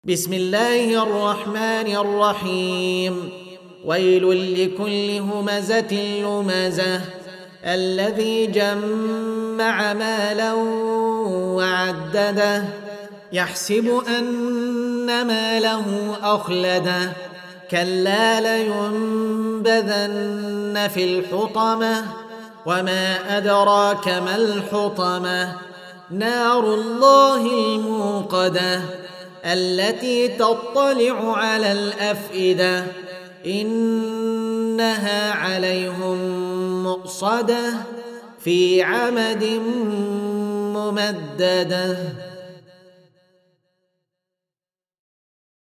بسم الله الرحمن الرحيم. ويل لكل همزة لمزة الذي جمع مالا وعدده يحسب أن ماله أخلده كلا لينبذن في الحطمة وما أدراك ما الحطمة نار الله الموقدة التي تطلع على الأفئدة إنها عليهم مؤصدة في عمد ممددة.